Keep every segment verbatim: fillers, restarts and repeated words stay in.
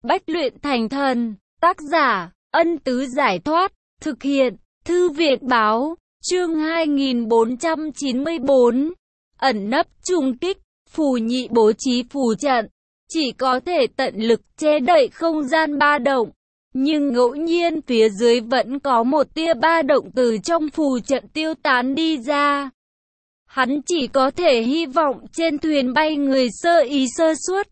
Bách luyện thành thần. Tác giả, Ân Tứ Giải Thoát. Thực hiện, Thư viện Báo. Chương hai nghìn bốn trăm chín mươi bốn. Ẩn nấp trùng kích. Phù Nhị bố trí phù trận, chỉ có thể tận lực che đậy không gian ba động. Nhưng ngẫu nhiên phía dưới vẫn có một tia ba động từ trong phù trận tiêu tán đi ra. Hắn chỉ có thể hy vọng trên thuyền bay người sơ ý sơ suất,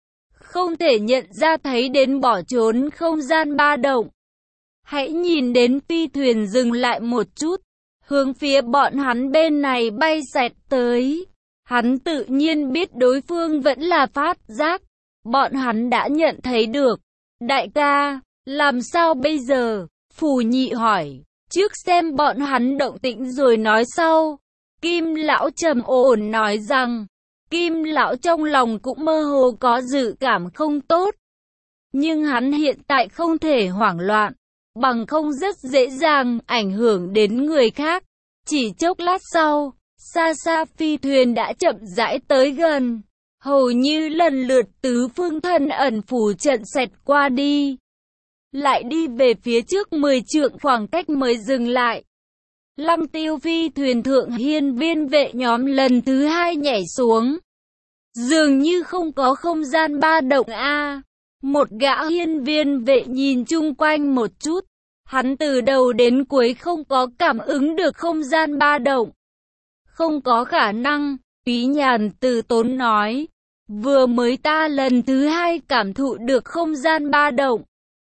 không thể nhận ra thấy đến bỏ trốn không gian ba động. Hãy nhìn đến phi thuyền dừng lại một chút, hướng phía bọn hắn bên này bay xẹt tới. Hắn tự nhiên biết đối phương vẫn là phát giác, bọn hắn đã nhận thấy được. Đại ca, làm sao bây giờ? Phù Nhị hỏi, trước xem bọn hắn động tĩnh rồi nói sau. Kim lão trầm ổn nói rằng, Kim lão trong lòng cũng mơ hồ có dự cảm không tốt. Nhưng hắn hiện tại không thể hoảng loạn, bằng không rất dễ dàng ảnh hưởng đến người khác. Chỉ chốc lát sau, xa xa phi thuyền đã chậm rãi tới gần, hầu như lần lượt tứ phương thân ẩn phù trận xẹt qua đi, lại đi về phía trước mười trượng khoảng cách mới dừng lại. Lăng Tiêu phi thuyền thượng hiên viên vệ nhóm lần thứ hai nhảy xuống. Dường như không có không gian ba động a. Một gã hiên viên vệ nhìn chung quanh một chút, hắn từ đầu đến cuối không có cảm ứng được không gian ba động. Không có khả năng, Úy Nhàn từ tốn nói. Vừa mới ta lần thứ hai cảm thụ được không gian ba động,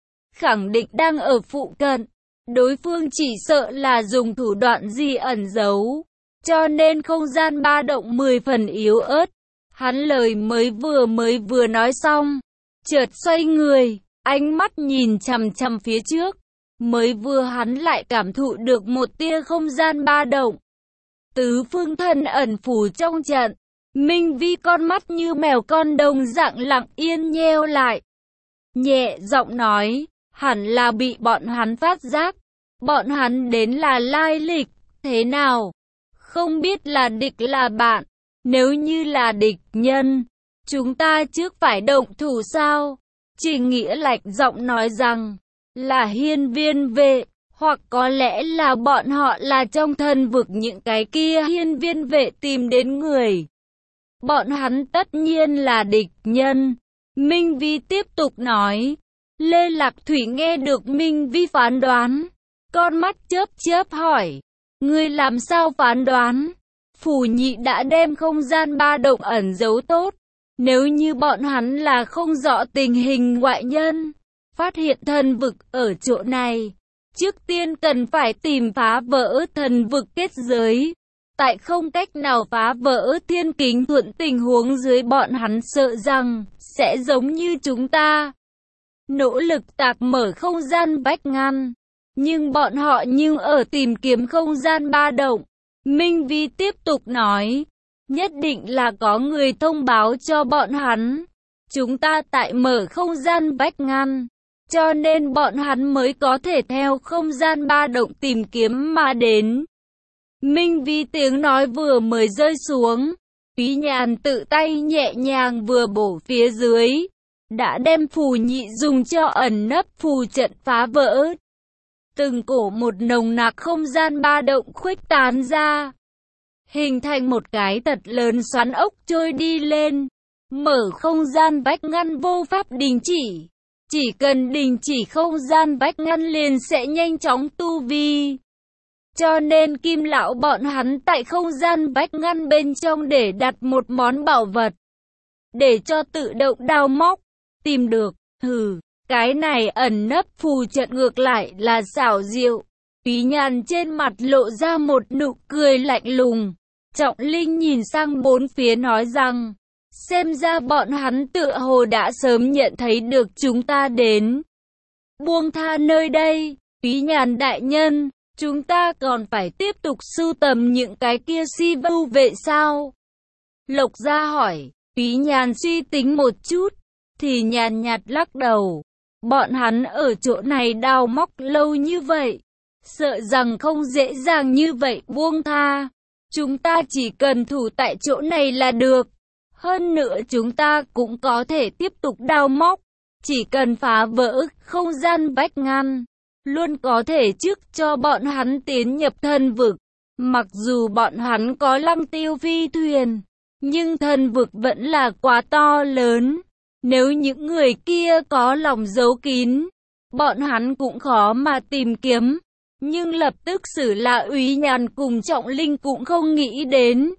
khẳng định đang ở phụ cận. Đối phương chỉ sợ là dùng thủ đoạn gì ẩn giấu, cho nên không gian ba động mười phần yếu ớt. Hắn lời mới vừa mới vừa nói xong, chợt xoay người, ánh mắt nhìn chằm chằm phía trước. Mới vừa hắn lại cảm thụ được một tia không gian ba động. Tứ phương thân ẩn phù trong trận, Minh Vi con mắt như mèo con đồng dạng lặng yên nheo lại. Nhẹ giọng nói, hẳn là bị bọn hắn phát giác. Bọn hắn đến là lai lịch thế nào? Không biết là địch là bạn. Nếu như là địch nhân, chúng ta trước phải động thủ sao? Trình Nghĩa lạnh giọng nói rằng, là hiên viên vệ, hoặc có lẽ là bọn họ là trong thần vực những cái kia hiên viên vệ tìm đến người. Bọn hắn tất nhiên là địch nhân. Minh Vi tiếp tục nói. Lê Lạc Thủy nghe được Minh Vi phán đoán, con mắt chớp chớp hỏi, ngươi làm sao phán đoán? Phù Nhị đã đem không gian ba động ẩn giấu tốt. Nếu như bọn hắn là không rõ tình hình ngoại nhân, phát hiện thần vực ở chỗ này, trước tiên cần phải tìm phá vỡ thần vực kết giới. Tại không cách nào phá vỡ thiên kính thuận tình huống dưới, bọn hắn sợ rằng sẽ giống như chúng ta, nỗ lực tạc mở không gian vách ngăn. Nhưng bọn họ như ở tìm kiếm không gian ba động. Minh Vi tiếp tục nói, nhất định là có người thông báo cho bọn hắn, chúng ta tại mở không gian vách ngăn, cho nên bọn hắn mới có thể theo không gian ba động tìm kiếm mà đến. Minh Vi tiếng nói vừa mới rơi xuống, Úy Nhàn tự tay nhẹ nhàng vừa bổ phía dưới, đã đem Phù Nhị dùng cho ẩn nấp phù trận phá vỡ. Từng cổ một nồng nặc không gian ba động khuếch tán ra, hình thành một cái thật lớn xoắn ốc trôi đi lên. Mở không gian vách ngăn vô pháp đình chỉ, chỉ cần đình chỉ không gian vách ngăn liền sẽ nhanh chóng tu vi. Cho nên Kim lão bọn hắn tại không gian vách ngăn bên trong để đặt một món bảo vật, để cho tự động đào móc, tìm được. Hừ, cái này ẩn nấp phù trận ngược lại là xảo diệu. Úy Nhàn trên mặt lộ ra một nụ cười lạnh lùng. Trọng Linh nhìn sang bốn phía nói rằng, xem ra bọn hắn tựa hồ đã sớm nhận thấy được chúng ta đến. Buông tha nơi đây, Úy Nhàn đại nhân, chúng ta còn phải tiếp tục sưu tầm những cái kia si vưu vệ sao? Lộc Gia hỏi. Úy Nhàn suy tính một chút, thì nhàn nhạt lắc đầu. Bọn hắn ở chỗ này đào móc lâu như vậy, sợ rằng không dễ dàng như vậy buông tha. Chúng ta chỉ cần thủ tại chỗ này là được. Hơn nữa chúng ta cũng có thể tiếp tục đào móc, chỉ cần phá vỡ không gian vách ngăn, luôn có thể trước cho bọn hắn tiến nhập thần vực. Mặc dù bọn hắn có lăng tiêu phi thuyền, nhưng thần vực vẫn là quá to lớn. Nếu những người kia có lòng giấu kín, bọn hắn cũng khó mà tìm kiếm. Nhưng lập tức xử là Úy Nhàn cùng Trọng Linh cũng không nghĩ đến.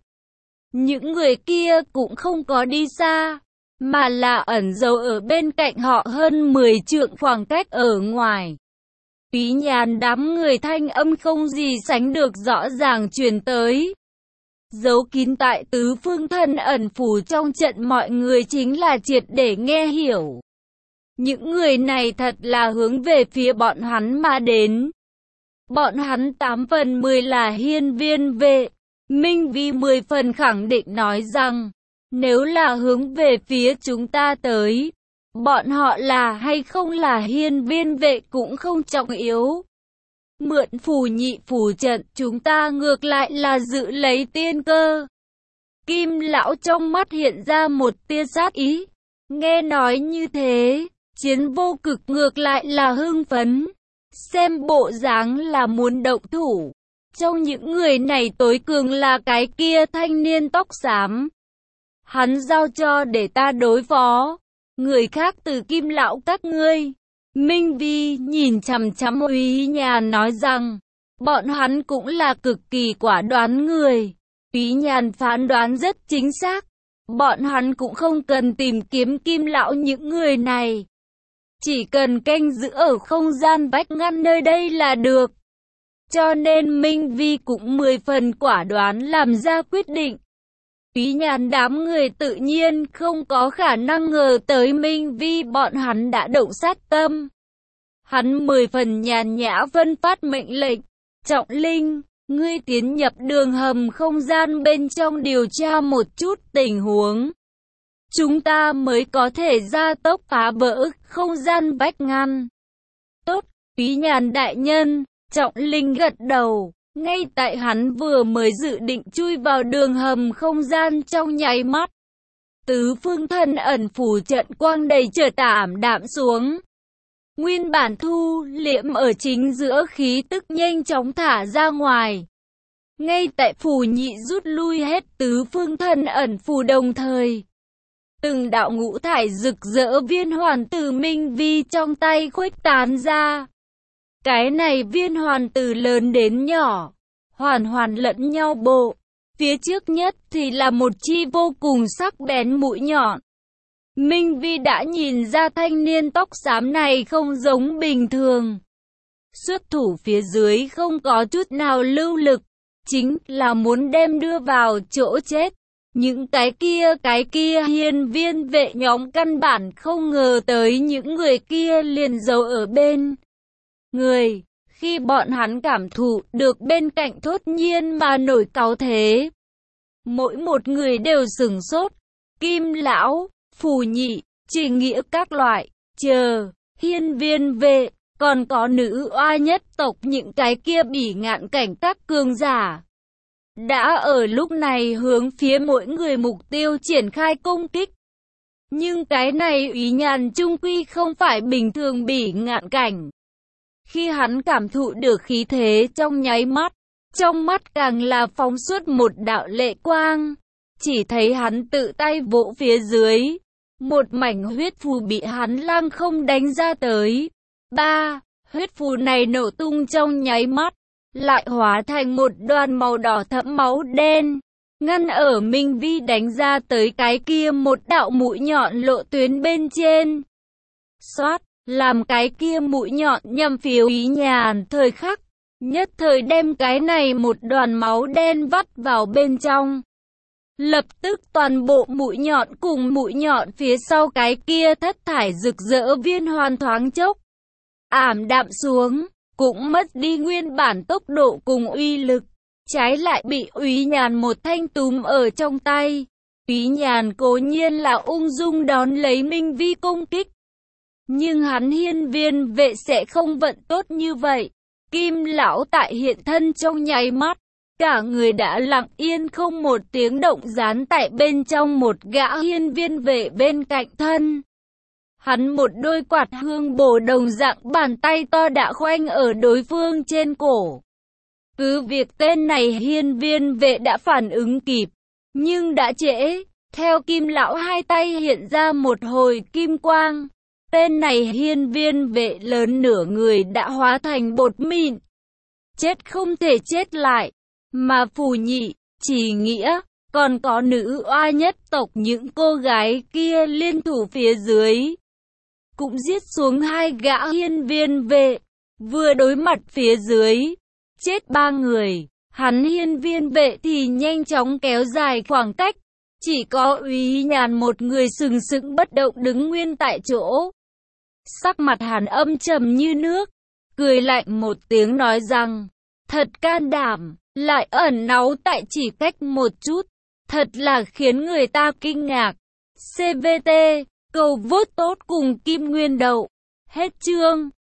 Những người kia cũng không có đi xa, mà là ẩn giấu ở bên cạnh họ hơn mười trượng khoảng cách ở ngoài. Úy Nhàn đám người thanh âm không gì sánh được rõ ràng truyền tới. Giấu kín tại tứ phương thân ẩn phủ trong trận mọi người chính là triệt để nghe hiểu. Những người này thật là hướng về phía bọn hắn mà đến. Bọn hắn tám phần mười là hiên viên vệ. Minh Vi mười phần khẳng định nói rằng, nếu là hướng về phía chúng ta tới, bọn họ là hay không là hiên viên vệ cũng không trọng yếu. Mượn phù nhị phù trận chúng ta ngược lại là giữ lấy tiên cơ. Kim lão trong mắt hiện ra một tia sát ý. Nghe nói như thế, Chiến Vô Cực ngược lại là hưng phấn. Xem bộ dáng là muốn động thủ. Trong những người này tối cường là cái kia thanh niên tóc xám. Hắn giao cho để ta đối phó. Người khác từ Kim lão các ngươi. Minh Vi nhìn chằm chằm Úy Nhàn nói rằng, bọn hắn cũng là cực kỳ quả đoán người. Úy Nhàn phán đoán rất chính xác. Bọn hắn cũng không cần tìm kiếm Kim lão những người này. Chỉ cần canh giữ ở không gian vách ngăn nơi đây là được. Cho nên Minh Vi cũng mười phần quả đoán làm ra quyết định. Úy Nhàn đám người tự nhiên không có khả năng ngờ tới Minh Vi bọn hắn đã động sát tâm. Hắn mười phần nhàn nhã phân phát mệnh lệnh. Trọng Linh, ngươi tiến nhập đường hầm không gian bên trong điều tra một chút tình huống. Chúng ta mới có thể gia tốc phá vỡ không gian vách ngăn. Tốt, Úy Nhàn đại nhân. Trọng Linh gật đầu. Ngay tại hắn vừa mới dự định chui vào đường hầm không gian trong nháy mắt, tứ phương thân ẩn phủ trận quang đầy chợt ảm đạm xuống. Nguyên bản thu liễm ở chính giữa khí tức nhanh chóng thả ra ngoài. Ngay tại phủ nhị rút lui hết tứ phương thân ẩn phù đồng thời, từng đạo ngũ thải rực rỡ viên hoàn từ Minh Vi trong tay khuếch tán ra. Cái này viên hoàn từ lớn đến nhỏ, hoàn hoàn lẫn nhau bộ. Phía trước nhất thì là một chi vô cùng sắc bén mũi nhọn. Minh Vi đã nhìn ra thanh niên tóc xám này không giống bình thường. Xuất thủ phía dưới không có chút nào lưu lực, chính là muốn đem đưa vào chỗ chết. Những cái kia cái kia hiên viên vệ nhóm căn bản không ngờ tới những người kia liền giấu ở bên người. Khi bọn hắn cảm thụ được bên cạnh thốt nhiên mà nổi cáu thế, mỗi một người đều sửng sốt. Kim lão, phù nhị, chỉ nghĩa các loại, chờ, hiên viên vệ, còn có nữ oa nhất tộc những cái kia bỉ ngạn cảnh các cường giả. Đã ở lúc này hướng phía mỗi người mục tiêu triển khai công kích. Nhưng cái này Úy Nhàn trung quy không phải bình thường bỉ ngạn cảnh. Khi hắn cảm thụ được khí thế trong nháy mắt, trong mắt càng là phóng xuất một đạo lệ quang. Chỉ thấy hắn tự tay vỗ phía dưới, một mảnh huyết phù bị hắn lăng không đánh ra tới. Ba, huyết phù này nổ tung trong nháy mắt, lại hóa thành một đoàn màu đỏ thẫm máu đen, ngăn ở Minh Vi đánh ra tới cái kia một đạo mũi nhọn lộ tuyến bên trên. Xoát, làm cái kia mũi nhọn nhằm phía Úy Nhàn thời khắc, nhất thời đem cái này một đoàn máu đen vắt vào bên trong. Lập tức toàn bộ mũi nhọn cùng mũi nhọn phía sau cái kia thất thải rực rỡ viên hoàn thoáng chốc ảm đạm xuống, cũng mất đi nguyên bản tốc độ cùng uy lực, trái lại bị Úy Nhàn một thanh túm ở trong tay. Úy Nhàn cố nhiên là ung dung đón lấy Minh Vi công kích, nhưng hắn hiên viên vệ sẽ không vận tốt như vậy. Kim lão tại hiện thân trong nháy mắt, cả người đã lặng yên không một tiếng động dán tại bên trong một gã hiên viên vệ bên cạnh thân. Hắn một đôi quạt hương bổ đồng dạng bàn tay to đã khoanh ở đối phương trên cổ. Cứ việc tên này hiên viên vệ đã phản ứng kịp, nhưng đã trễ. Theo Kim lão hai tay hiện ra một hồi kim quang. Tên này hiên viên vệ lớn nửa người đã hóa thành bột mịn. Chết không thể chết lại. Mà Phù Nhị, Chỉ Nghĩa, còn có nữ oa nhất tộc những cô gái kia liên thủ phía dưới. Cũng giết xuống hai gã hiên viên vệ. Vừa đối mặt phía dưới. Chết ba người. Hắn hiên viên vệ thì nhanh chóng kéo dài khoảng cách. Chỉ có Úy Nhàn một người sừng sững bất động đứng nguyên tại chỗ. Sắc mặt hắn âm trầm như nước, cười lạnh một tiếng nói rằng, thật can đảm, lại ẩn náu tại chỉ cách một chút, thật là khiến người ta kinh ngạc. xê vê tê, cầu vote tốt cùng Kim Nguyên Đậu. Hết chương.